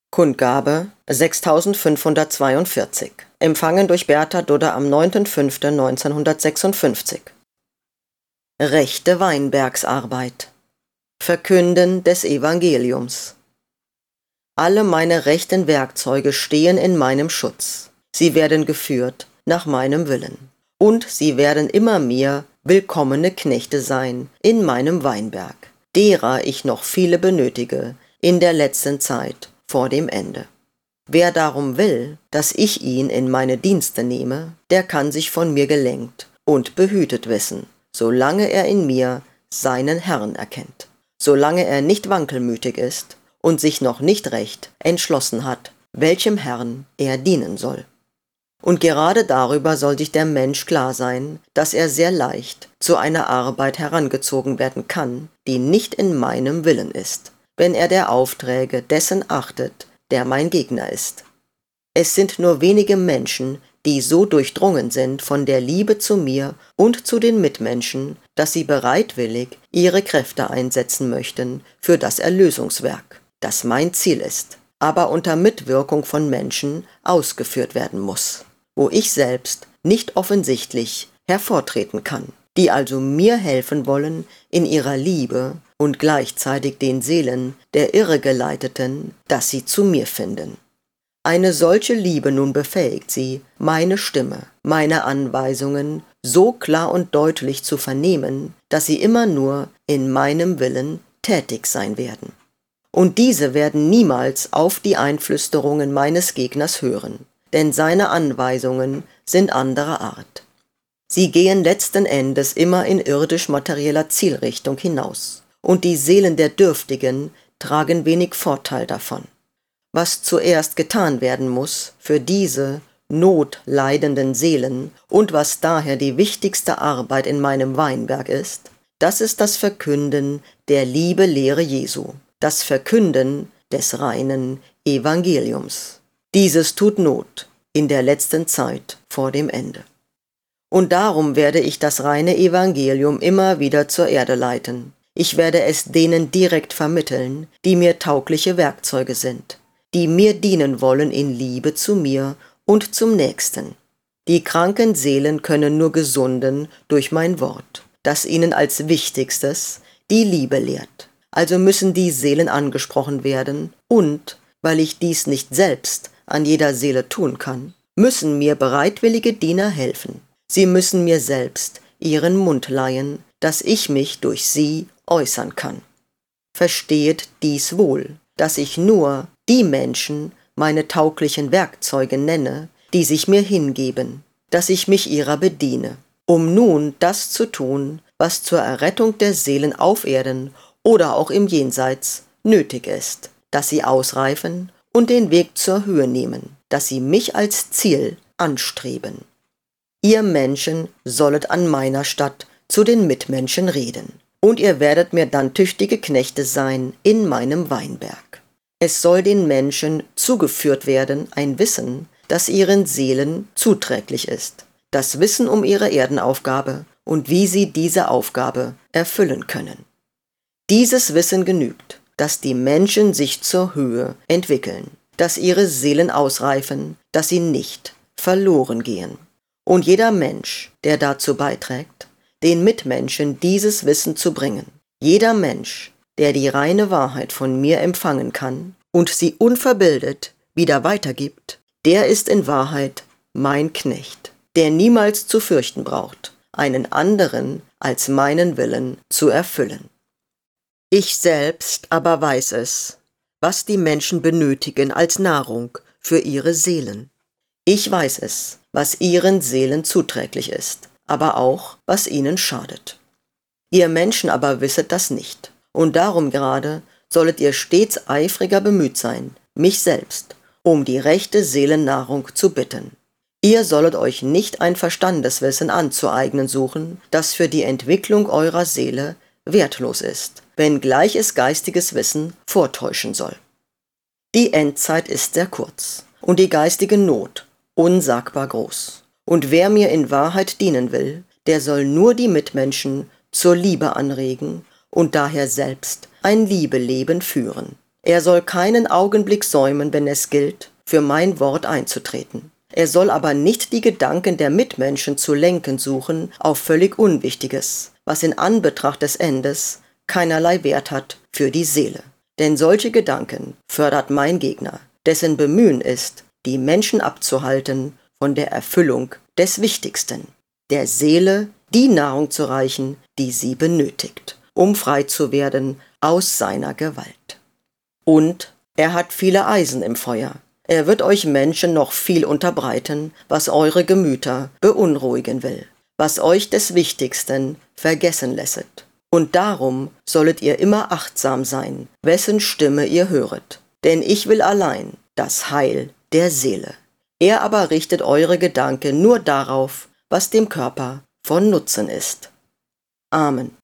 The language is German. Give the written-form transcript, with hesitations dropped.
Kundgabe 6542. Empfangen durch Bertha Dudder am 9.5.1956. Rechte Weinbergsarbeit. Verkünden des Evangeliums. Alle meine rechten Werkzeuge stehen in meinem Schutz. Sie werden geführt nach meinem Willen. Und sie werden immer mehr willkommene Knechte sein in meinem Weinberg, derer ich noch viele benötige in der letzten Zeit vor dem Ende. Wer darum will, dass ich ihn in meine Dienste nehme, der kann sich von mir gelenkt und behütet wissen, solange er in mir seinen Herrn erkennt, solange er nicht wankelmütig ist und sich noch nicht recht entschlossen hat, welchem Herrn er dienen soll. Und gerade darüber soll sich der Mensch klar sein, dass er sehr leicht zu einer Arbeit herangezogen werden kann, die nicht in meinem Willen ist, wenn er der Aufträge dessen achtet, der mein Gegner ist. Es sind nur wenige Menschen, die so durchdrungen sind von der Liebe zu mir und zu den Mitmenschen, dass sie bereitwillig ihre Kräfte einsetzen möchten für das Erlösungswerk, das mein Ziel ist, aber unter Mitwirkung von Menschen ausgeführt werden muss, wo ich selbst nicht offensichtlich hervortreten kann, die also mir helfen wollen in ihrer Liebe und gleichzeitig den Seelen der Irregeleiteten, dass sie zu mir finden. Eine solche Liebe nun befähigt sie, meine Stimme, meine Anweisungen so klar und deutlich zu vernehmen, dass sie immer nur in meinem Willen tätig sein werden. Und diese werden niemals auf die Einflüsterungen meines Gegners hören, denn seine Anweisungen sind anderer Art. Sie gehen letzten Endes immer in irdisch-materieller Zielrichtung hinaus, und die Seelen der Dürftigen tragen wenig Vorteil davon. Was zuerst getan werden muss für diese notleidenden Seelen und was daher die wichtigste Arbeit in meinem Weinberg ist, das ist das Verkünden der Liebe-Lehre Jesu, das Verkünden des reinen Evangeliums. Dieses tut Not in der letzten Zeit vor dem Ende. Und darum werde ich das reine Evangelium immer wieder zur Erde leiten. Ich werde es denen direkt vermitteln, die mir taugliche Werkzeuge sind, die mir dienen wollen in Liebe zu mir und zum Nächsten. Die kranken Seelen können nur gesunden durch mein Wort, das ihnen als Wichtigstes die Liebe lehrt. Also müssen die Seelen angesprochen werden und, weil ich dies nicht selbst an jeder Seele tun kann, müssen mir bereitwillige Diener helfen. Sie müssen mir selbst ihren Mund leihen, dass ich mich durch sie äußern kann. Verstehet dies wohl, dass ich nur die Menschen meine tauglichen Werkzeuge nenne, die sich mir hingeben, dass ich mich ihrer bediene, um nun das zu tun, was zur Errettung der Seelen auf Erden oder auch im Jenseits nötig ist, dass sie ausreifen und den Weg zur Höhe nehmen, dass sie mich als Ziel anstreben. Ihr Menschen sollet an meiner Statt zu den Mitmenschen reden, und ihr werdet mir dann tüchtige Knechte sein in meinem Weinberg. Es soll den Menschen zugeführt werden ein Wissen, das ihren Seelen zuträglich ist, das Wissen um ihre Erdenaufgabe und wie sie diese Aufgabe erfüllen können. Dieses Wissen genügt, dass die Menschen sich zur Höhe entwickeln, dass ihre Seelen ausreifen, dass sie nicht verloren gehen. Und jeder Mensch, der dazu beiträgt, den Mitmenschen dieses Wissen zu bringen, jeder Mensch, der die reine Wahrheit von mir empfangen kann und sie unverbildet wieder weitergibt, der ist in Wahrheit mein Knecht, der niemals zu fürchten braucht, einen anderen als meinen Willen zu erfüllen. Ich selbst aber weiß es, was die Menschen benötigen als Nahrung für ihre Seelen. Ich weiß es, was ihren Seelen zuträglich ist, aber auch, was ihnen schadet. Ihr Menschen aber wisset das nicht, und darum gerade sollet ihr stets eifriger bemüht sein, mich selbst, um die rechte Seelennahrung zu bitten. Ihr sollet euch nicht ein Verstandeswissen anzueignen suchen, das für die Entwicklung eurer Seele wertlos ist, wenngleich es geistiges Wissen vortäuschen soll. Die Endzeit ist sehr kurz und die geistige Not unsagbar groß. Und wer mir in Wahrheit dienen will, der soll nur die Mitmenschen zur Liebe anregen und daher selbst ein Liebeleben führen. Er soll keinen Augenblick säumen, wenn es gilt, für mein Wort einzutreten. Er soll aber nicht die Gedanken der Mitmenschen zu lenken suchen auf völlig Unwichtiges, was in Anbetracht des Endes keinerlei Wert hat für die Seele. Denn solche Gedanken fördert mein Gegner, dessen Bemühen ist, die Menschen abzuhalten von der Erfüllung des Wichtigsten, der Seele die Nahrung zu reichen, die sie benötigt, um frei zu werden aus seiner Gewalt. Und er hat viele Eisen im Feuer. Er wird euch Menschen noch viel unterbreiten, was eure Gemüter beunruhigen will, was euch des Wichtigsten vergessen lässet. Und darum sollet ihr immer achtsam sein, wessen Stimme ihr höret. Denn ich will allein das Heil der Seele. Er aber richtet eure Gedanken nur darauf, was dem Körper von Nutzen ist. Amen.